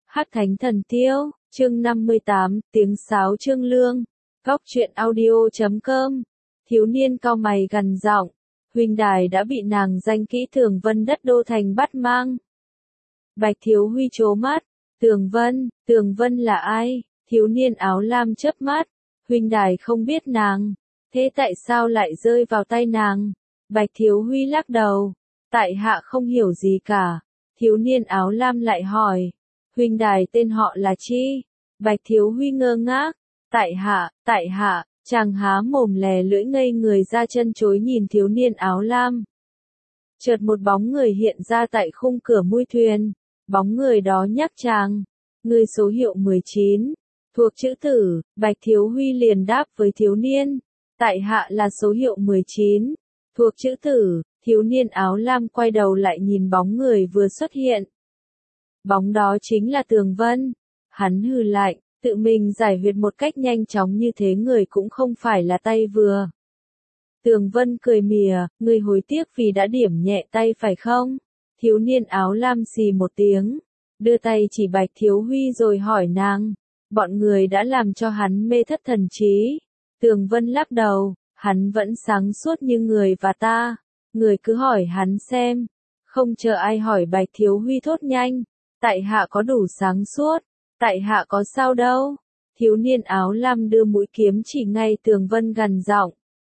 Hắc Thánh Thần Tiêu, chương 58, tiếng sáo Trương Lương. Góc truyện audio.com. Thiếu niên cau mày gằn giọng, huynh đài đã bị nàng danh kỹ Tường Vân đất đô thành bắt mang. Bạch Thiếu Huy trố mắt, Tường Vân là ai? Thiếu niên áo lam chớp mắt, huynh đài không biết nàng, thế tại sao lại rơi vào tay nàng? Bạch Thiếu Huy lắc đầu, tại hạ không hiểu gì cả. Thiếu niên áo lam lại hỏi, huynh đài tên họ là chi? Bạch Thiếu Huy ngơ ngác, tại hạ, chàng há mồm lè lưỡi ngây người ra chân chối nhìn thiếu niên áo lam. Chợt một bóng người hiện ra tại khung cửa mui thuyền, bóng người đó nhắc chàng, người số hiệu 19, thuộc chữ tử. Bạch Thiếu Huy liền đáp với thiếu niên, tại hạ là số hiệu 19, thuộc chữ tử. Thiếu niên áo lam quay đầu lại nhìn bóng người vừa xuất hiện. Bóng đó chính là Tường Vân. Hắn hừ lạnh, tự mình giải huyệt một cách nhanh chóng như thế người cũng không phải là tay vừa. Tường Vân cười mỉa, người hối tiếc vì đã điểm nhẹ tay phải không? Thiếu niên áo lam xì một tiếng, đưa tay chỉ Bạch Thiếu Huy rồi hỏi nàng, bọn người đã làm cho hắn mê thất thần trí. Tường Vân lắc đầu, hắn vẫn sáng suốt như người và ta, người cứ hỏi hắn xem. Không chờ ai hỏi Bạch Thiếu Huy thốt nhanh, tại hạ có đủ sáng suốt, tại hạ có sao đâu. Thiếu niên áo lam đưa mũi kiếm chỉ ngay Tường Vân gằn giọng.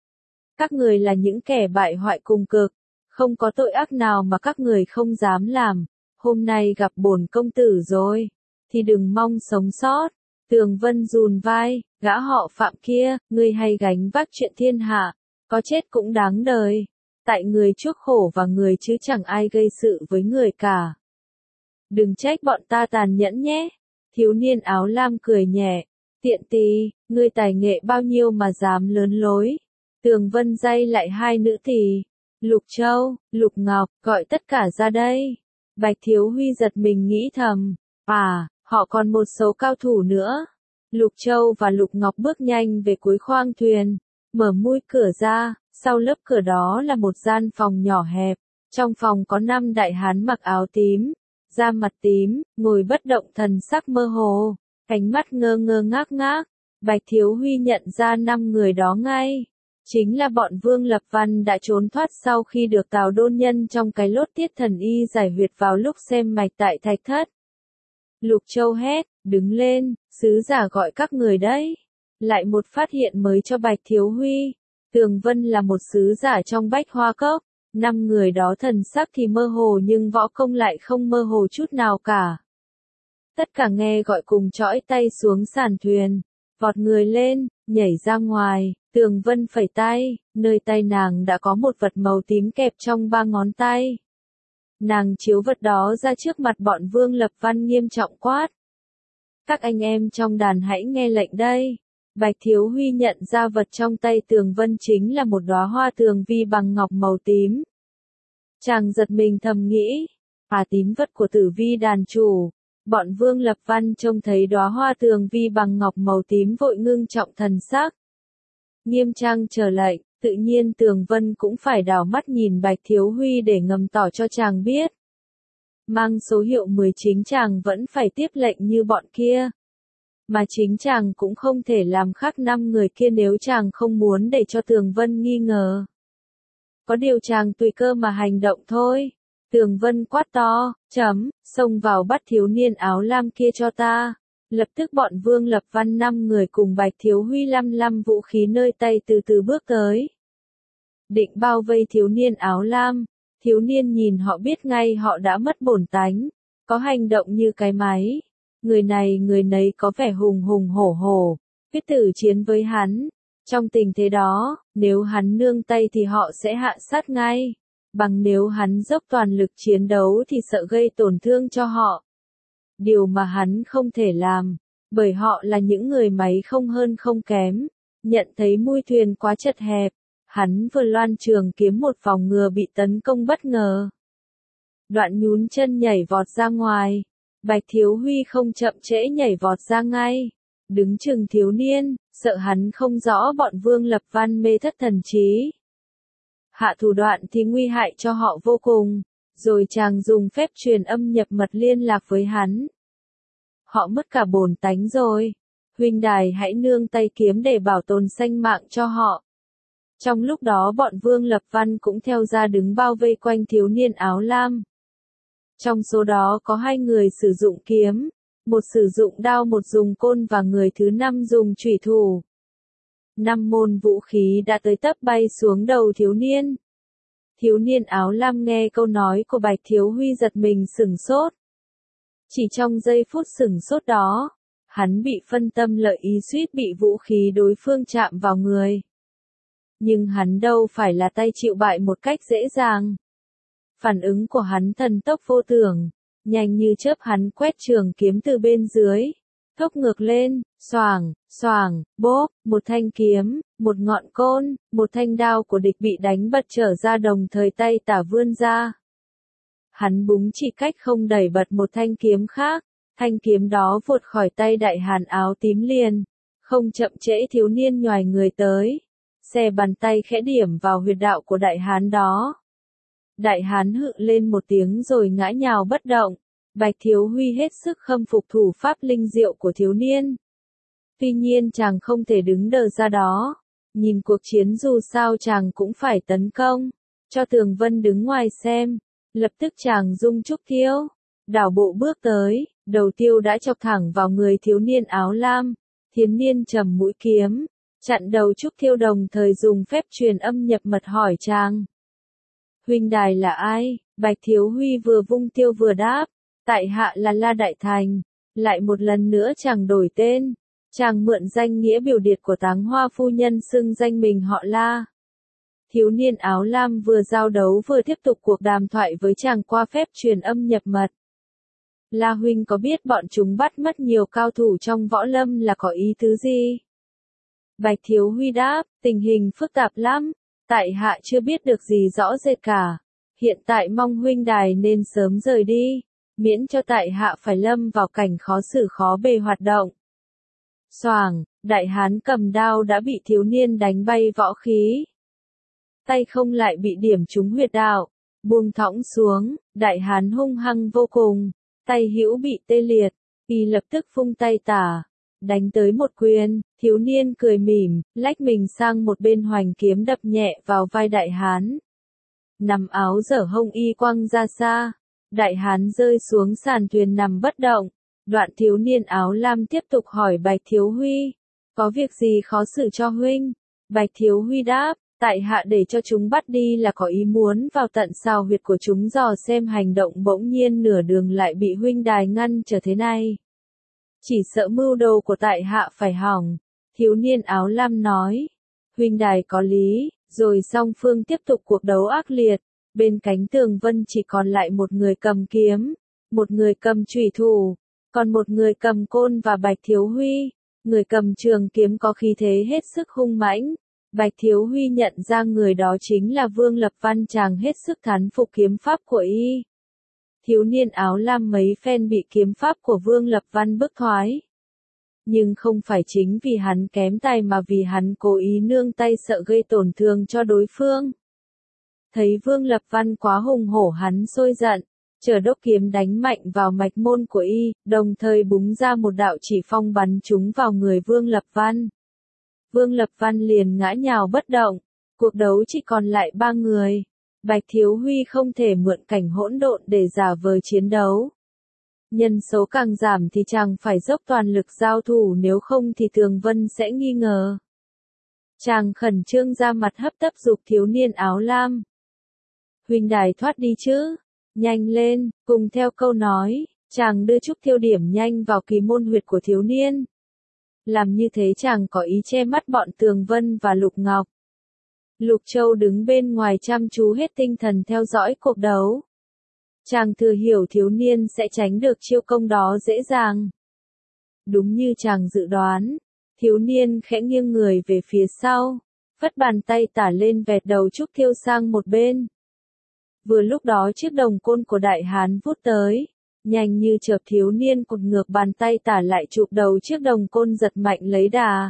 Các người là những kẻ bại hoại cùng cực, không có tội ác nào mà các người không dám làm. Hôm nay gặp bổn công tử rồi, thì đừng mong sống sót. Tường Vân rùn vai, gã họ Phạm kia, ngươi hay gánh vác chuyện thiên hạ, có chết cũng đáng đời. Tại người chuốc khổ và người chứ chẳng ai gây sự với người cả. Đừng trách bọn ta tàn nhẫn nhé. Thiếu niên áo lam cười nhẹ, tiện tì, ngươi tài nghệ bao nhiêu mà dám lớn lối. Tường Vân day lại hai nữ tỳ, Lục Châu, Lục Ngọc, gọi tất cả ra đây. Bạch Thiếu Huy giật mình nghĩ thầm, họ còn một số cao thủ nữa. Lục Châu và Lục Ngọc bước nhanh về cuối khoang thuyền, mở mui cửa ra, sau lớp cửa đó là một gian phòng nhỏ hẹp. Trong phòng có 5 đại hán mặc áo tím, da mặt tím, ngồi bất động thần sắc mơ hồ, ánh mắt ngơ ngơ ngác ngác. Bạch Thiếu Huy nhận ra 5 người đó ngay. Chính là bọn Vương Lập Văn đã trốn thoát sau khi được Tào Đôn Nhân trong cái lốt tiết thần y giải huyệt vào lúc xem mạch tại Thạch Thất. Lục Châu hét, đứng lên, sứ giả gọi các người đấy. Lại một phát hiện mới cho Bạch Thiếu Huy. Tường Vân là một sứ giả trong Bách Hoa Cốc. 5 người đó thần sắc thì mơ hồ nhưng võ công lại không mơ hồ chút nào cả. Tất cả nghe gọi cùng chõi tay xuống sàn thuyền, vọt người lên, nhảy ra ngoài. Tường Vân phẩy tay, nơi tay nàng đã có một vật màu tím kẹp trong 3 ngón tay. Nàng chiếu vật đó ra trước mặt bọn Vương Lập Văn nghiêm trọng quát. Các anh em trong đàn hãy nghe lệnh đây. Bạch Thiếu Huy nhận ra vật trong tay Tường Vân chính là một đóa hoa tường vi bằng ngọc màu tím. Chàng giật mình thầm nghĩ, tín vật của Tử Vi đàn chủ. Bọn Vương Lập Văn trông thấy đóa hoa tường vi bằng ngọc màu tím vội ngưng trọng thần sắc. Nghiêm trang chờ lệnh, tự nhiên Tường Vân cũng phải đảo mắt nhìn Bạch Thiếu Huy để ngầm tỏ cho chàng biết. Mang số hiệu 19 chàng vẫn phải tiếp lệnh như bọn kia. Mà chính chàng cũng không thể làm khác 5 người kia nếu chàng không muốn để cho Tường Vân nghi ngờ. Có điều chàng tùy cơ mà hành động thôi. Tường Vân quát to, xông vào bắt thiếu niên áo lam kia cho ta. Lập tức bọn Vương Lập Văn 5 người cùng Bạch Thiếu Huy lăm vũ khí nơi tay từ từ bước tới. Định bao vây thiếu niên áo lam. Thiếu niên nhìn họ biết ngay họ đã mất bổn tánh. Có hành động như cái máy. Người này người nấy có vẻ hùng hùng hổ hổ. Quyết tử chiến với hắn. Trong tình thế đó, nếu hắn nương tay thì họ sẽ hạ sát ngay. Bằng nếu hắn dốc toàn lực chiến đấu thì sợ gây tổn thương cho họ. Điều mà hắn không thể làm, bởi họ là những người máy không hơn không kém. Nhận thấy mui thuyền quá chật hẹp, hắn vừa loan trường kiếm một vòng ngừa bị tấn công bất ngờ. Đoạn nhún chân nhảy vọt ra ngoài. Bạch Thiếu Huy không chậm trễ nhảy vọt ra ngay. Đứng chừng thiếu niên, sợ hắn không rõ bọn Vương Lập Văn mê thất thần trí. Hạ thủ đoạn thì nguy hại cho họ vô cùng. Rồi chàng dùng phép truyền âm nhập mật liên lạc với hắn. họ mất cả bổn tánh rồi. Huynh đài hãy nương tay kiếm để bảo tồn sinh mạng cho họ. Trong lúc đó bọn Vương Lập Văn cũng theo ra đứng bao vây quanh thiếu niên áo lam. Trong số đó có 2 người sử dụng kiếm, một sử dụng đao, một dùng côn và người thứ 5 dùng chủy thủ. 5 môn vũ khí đã tới tấp bay xuống đầu thiếu niên. Thiếu niên áo lam nghe câu nói của Bạch Thiếu Huy giật mình sửng sốt. Chỉ trong giây phút sửng sốt đó, hắn bị phân tâm lợi ý suýt bị vũ khí đối phương chạm vào người. Nhưng hắn đâu phải là tay chịu bại một cách dễ dàng. Phản ứng của hắn thần tốc vô tưởng, nhanh như chớp hắn quét trường kiếm từ bên dưới, thốc ngược lên, xoàng, xoàng, bốp, một thanh kiếm, một ngọn côn, một thanh đao của địch bị đánh bật trở ra đồng thời tay tả vươn ra. Hắn búng chỉ cách không đẩy bật một thanh kiếm khác, thanh kiếm đó vụt khỏi tay đại hán áo tím liền, không chậm trễ thiếu niên nhoài người tới, xè bàn tay khẽ điểm vào huyệt đạo của đại hán đó. Đại hán hự lên một tiếng rồi ngã nhào bất động. Bạch Thiếu Huy hết sức khâm phục thủ pháp linh diệu của thiếu niên. Tuy nhiên chàng không thể đứng đờ ra đó. Nhìn cuộc chiến dù sao chàng cũng phải tấn công. Cho Tường Vân đứng ngoài xem. Lập tức chàng dung trúc thiêu. Đảo bộ bước tới. Đầu tiêu đã chọc thẳng vào người thiếu niên áo lam. Thiếu niên trầm mũi kiếm. Chặn đầu trúc thiêu đồng thời dùng phép truyền âm nhập mật hỏi chàng. Huynh đài là ai? Bạch Thiếu Huy vừa vung tiêu vừa đáp. Tại hạ là La Đại Thành. Lại một lần nữa chàng đổi tên. Chàng mượn danh nghĩa biểu điệt của Táng Hoa phu nhân xưng danh mình họ La. Thiếu niên áo lam vừa giao đấu vừa tiếp tục cuộc đàm thoại với chàng qua phép truyền âm nhập mật. La huynh có biết bọn chúng bắt mất nhiều cao thủ trong võ lâm là có ý tứ gì? Bạch Thiếu Huy đáp, tình hình phức tạp lắm. Tại hạ chưa biết được gì rõ rệt cả. Hiện tại mong huynh đài nên sớm rời đi. Miễn cho tại hạ phải lâm vào cảnh khó xử khó bề hoạt động. Xoàng, đại hán cầm đao đã bị thiếu niên đánh bay võ khí. Tay không lại bị điểm trúng huyệt đạo, buông thõng xuống, đại hán hung hăng vô cùng, tay hữu bị tê liệt, y lập tức vung tay tả, đánh tới một quyền, thiếu niên cười mỉm, lách mình sang một bên hoành kiếm đập nhẹ vào vai đại hán. Nằm áo dở hông y quăng ra xa. Đại hán rơi xuống sàn thuyền nằm bất động. Đoạn thiếu niên áo lam tiếp tục hỏi Bạch Thiếu Huy. Có việc gì khó xử cho huynh? Bạch Thiếu Huy đáp, tại hạ để cho chúng bắt đi là có ý muốn vào tận sao huyệt của chúng dò xem hành động bỗng nhiên nửa đường lại bị huynh đài ngăn trở thế này. Chỉ sợ mưu đồ của tại hạ phải hỏng. Thiếu niên áo lam nói. Huynh đài có lý, rồi song phương tiếp tục cuộc đấu ác liệt. Bên cánh Tường Vân chỉ còn lại một người cầm kiếm, một người cầm chủy thủ, còn một người cầm côn và Bạch Thiếu Huy. Người cầm trường kiếm có khí thế hết sức hung mãnh. Bạch Thiếu Huy nhận ra người đó chính là Vương Lập Văn, chàng hết sức thán phục kiếm pháp của y. Thiếu niên áo lam mấy phen bị kiếm pháp của Vương Lập Văn bức thoái. Nhưng không phải chính vì hắn kém tài mà vì hắn cố ý nương tay sợ gây tổn thương cho đối phương. Thấy Vương Lập Văn quá hùng hổ hắn sôi giận, chở đốc kiếm đánh mạnh vào mạch môn của y, đồng thời búng ra một đạo chỉ phong bắn trúng vào người Vương Lập Văn. Vương Lập Văn liền ngã nhào bất động, cuộc đấu chỉ còn lại 3 người. Bạch Thiếu Huy không thể mượn cảnh hỗn độn để giả vờ chiến đấu. Nhân số càng giảm thì chàng phải dốc toàn lực giao thủ, nếu không thì Tường Vân sẽ nghi ngờ. Chàng khẩn trương ra mặt hấp tấp giục thiếu niên áo lam. Huynh đài thoát đi chứ, nhanh lên, cùng theo câu nói, chàng đưa trúc thiêu điểm nhanh vào kỳ môn huyệt của thiếu niên. Làm như thế chàng có ý che mắt bọn Tường Vân và Lục Ngọc. Lục Châu đứng bên ngoài chăm chú hết tinh thần theo dõi cuộc đấu. Chàng thừa hiểu thiếu niên sẽ tránh được chiêu công đó dễ dàng. Đúng như chàng dự đoán, thiếu niên khẽ nghiêng người về phía sau, phất bàn tay tả lên vẹt đầu trúc thiêu sang một bên. Vừa lúc đó chiếc đồng côn của đại hán vút tới, nhanh như chớp thiếu niên cột ngược bàn tay tả lại chụp đầu chiếc đồng côn giật mạnh lấy đà.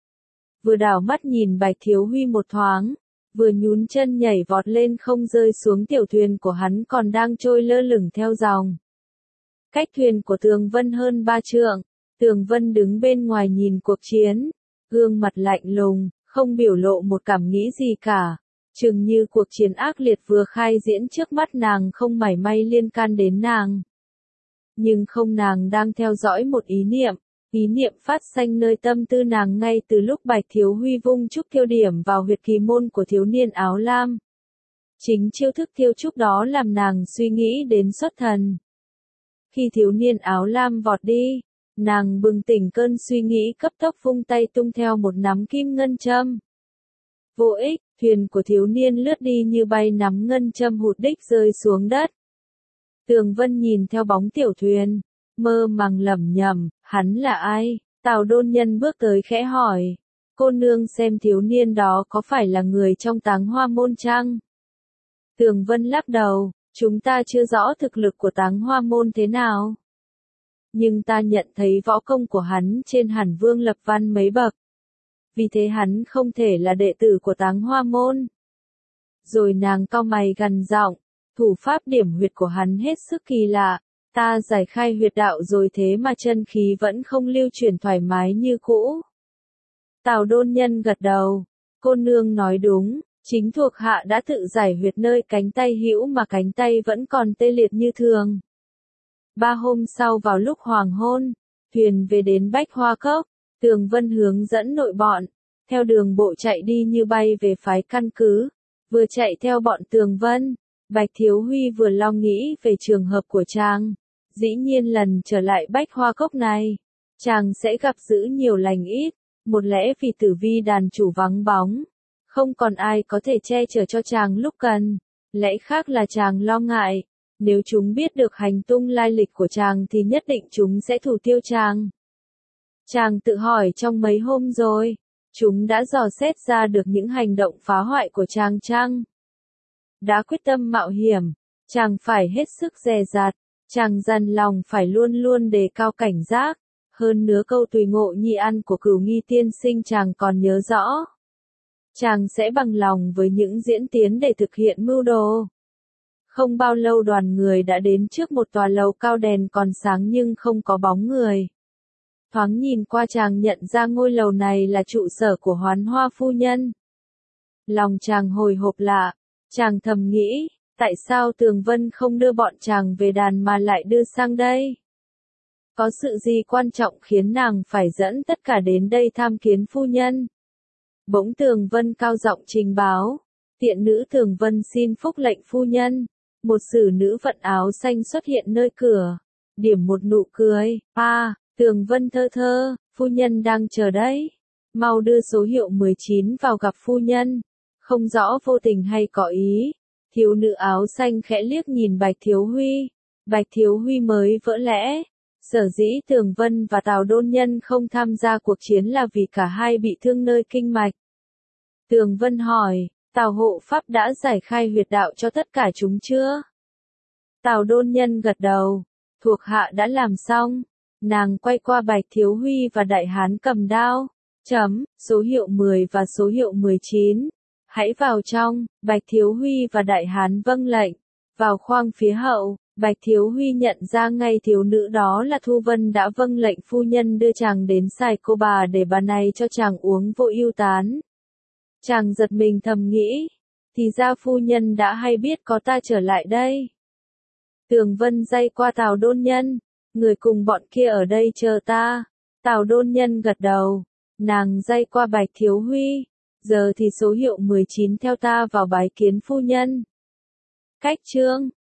Vừa đảo mắt nhìn Bạch Thiếu Huy một thoáng, vừa nhún chân nhảy vọt lên không rơi xuống tiểu thuyền của hắn còn đang trôi lơ lửng theo dòng. cách thuyền của Tường Vân hơn 3 trượng. Tường Vân đứng bên ngoài nhìn cuộc chiến, gương mặt lạnh lùng, không biểu lộ một cảm nghĩ gì cả. Chừng như cuộc chiến ác liệt vừa khai diễn trước mắt nàng không mảy may liên can đến nàng. Nhưng không, nàng đang theo dõi một ý niệm phát sanh nơi tâm tư nàng ngay từ lúc Bạch Thiếu Huy vung trúc thiêu điểm vào huyệt kỳ môn của thiếu niên áo lam. Chính chiêu thức thiêu trúc đó làm nàng suy nghĩ đến xuất thần. Khi thiếu niên áo lam vọt đi, nàng bừng tỉnh cơn suy nghĩ cấp tốc vung tay tung theo một nắm kim ngân châm. Vô ích, thuyền của thiếu niên lướt đi như bay, nắm ngân châm hụt đích rơi xuống đất. Tường Vân nhìn theo bóng tiểu thuyền, mơ màng lẩm nhẩm, hắn là ai? Tào Đôn Nhân bước tới khẽ hỏi, cô nương xem thiếu niên đó có phải là người trong Táng Hoa môn chăng? Tường Vân lắc đầu, chúng ta chưa rõ thực lực của Táng Hoa môn thế nào. Nhưng ta nhận thấy võ công của hắn trên hẳn Vương Lập Văn mấy bậc. Vì thế hắn không thể là đệ tử của Táng Hoa môn. Rồi nàng cau mày gằn giọng, thủ pháp điểm huyệt của hắn hết sức kỳ lạ. Ta giải khai huyệt đạo rồi thế mà chân khí vẫn không lưu chuyển thoải mái như cũ. Tào Đôn Nhân gật đầu, cô nương nói đúng, chính thuộc hạ đã tự giải huyệt nơi cánh tay hữu mà cánh tay vẫn còn tê liệt như thường. 3 hôm sau vào lúc hoàng hôn, thuyền về đến Bách Hoa Cốc, Tường Vân hướng dẫn nội bọn, theo đường bộ chạy đi như bay về phái căn cứ. Vừa chạy theo bọn Tường Vân, Bạch Thiếu Huy vừa lo nghĩ về trường hợp của chàng. Dĩ nhiên lần trở lại Bách Hoa Cốc này, chàng sẽ gặp dữ nhiều lành ít, một lẽ vì Tử Vi đàn chủ vắng bóng, không còn ai có thể che chở cho chàng lúc cần, lẽ khác là chàng lo ngại, nếu chúng biết được hành tung lai lịch của chàng thì nhất định chúng sẽ thủ tiêu chàng. Chàng tự hỏi trong mấy hôm rồi, chúng đã dò xét ra được những hành động phá hoại của chàng chăng? Đã quyết tâm mạo hiểm, chàng phải hết sức dè dặt. Chàng dằn lòng phải luôn luôn đề cao cảnh giác, hơn nữa câu tùy ngộ nhi ăn của Cửu Nghi tiên sinh chàng còn nhớ rõ. Chàng sẽ bằng lòng với những diễn tiến để thực hiện mưu đồ. Không bao lâu đoàn người đã đến trước một tòa lầu cao, đèn còn sáng nhưng không có bóng người. Thoáng nhìn qua chàng nhận ra ngôi lầu này là trụ sở của Hoán Hoa phu nhân. Lòng chàng hồi hộp lạ, chàng thầm nghĩ. Tại sao Tường Vân không đưa bọn chàng về đàn mà lại đưa sang đây? Có sự gì quan trọng khiến nàng phải dẫn tất cả đến đây tham kiến phu nhân? Bỗng Tường Vân cao giọng trình báo. Tiện nữ Tường Vân xin phúc lệnh phu nhân. Một xử nữ vận áo xanh xuất hiện nơi cửa. Điểm một nụ cười. Tường Vân thơ thơ, phu nhân đang chờ đấy. Mau đưa số hiệu 19 vào gặp phu nhân. Không rõ vô tình hay có ý. Thiếu nữ áo xanh khẽ liếc nhìn Bạch Thiếu Huy. Bạch Thiếu Huy mới vỡ lẽ. Sở dĩ Tường Vân và Tào Đôn Nhân không tham gia cuộc chiến là vì cả hai bị thương nơi kinh mạch. Tường Vân hỏi, Tào hộ pháp đã giải khai huyệt đạo cho tất cả chúng chưa? Tào Đôn Nhân gật đầu, thuộc hạ đã làm xong. Nàng quay qua Bạch Thiếu Huy và Đại Hán cầm đao. Số hiệu 10 và số hiệu 19. Hãy vào trong. Bạch Thiếu Huy và Đại Hán vâng lệnh. Vào khoang phía hậu, Bạch Thiếu Huy nhận ra ngay thiếu nữ đó là Thu Vân đã vâng lệnh phu nhân đưa chàng đến Sài Cô Bà để bà này cho chàng uống vô ưu tán. Chàng giật mình thầm nghĩ, thì ra phu nhân đã hay biết có ta trở lại đây. Tường Vân day qua Tào Đôn Nhân, người cùng bọn kia ở đây chờ ta. Tào Đôn Nhân gật đầu, nàng day qua Bạch Thiếu Huy. Giờ thì số hiệu 19 theo ta vào bái kiến phu nhân. Cách chương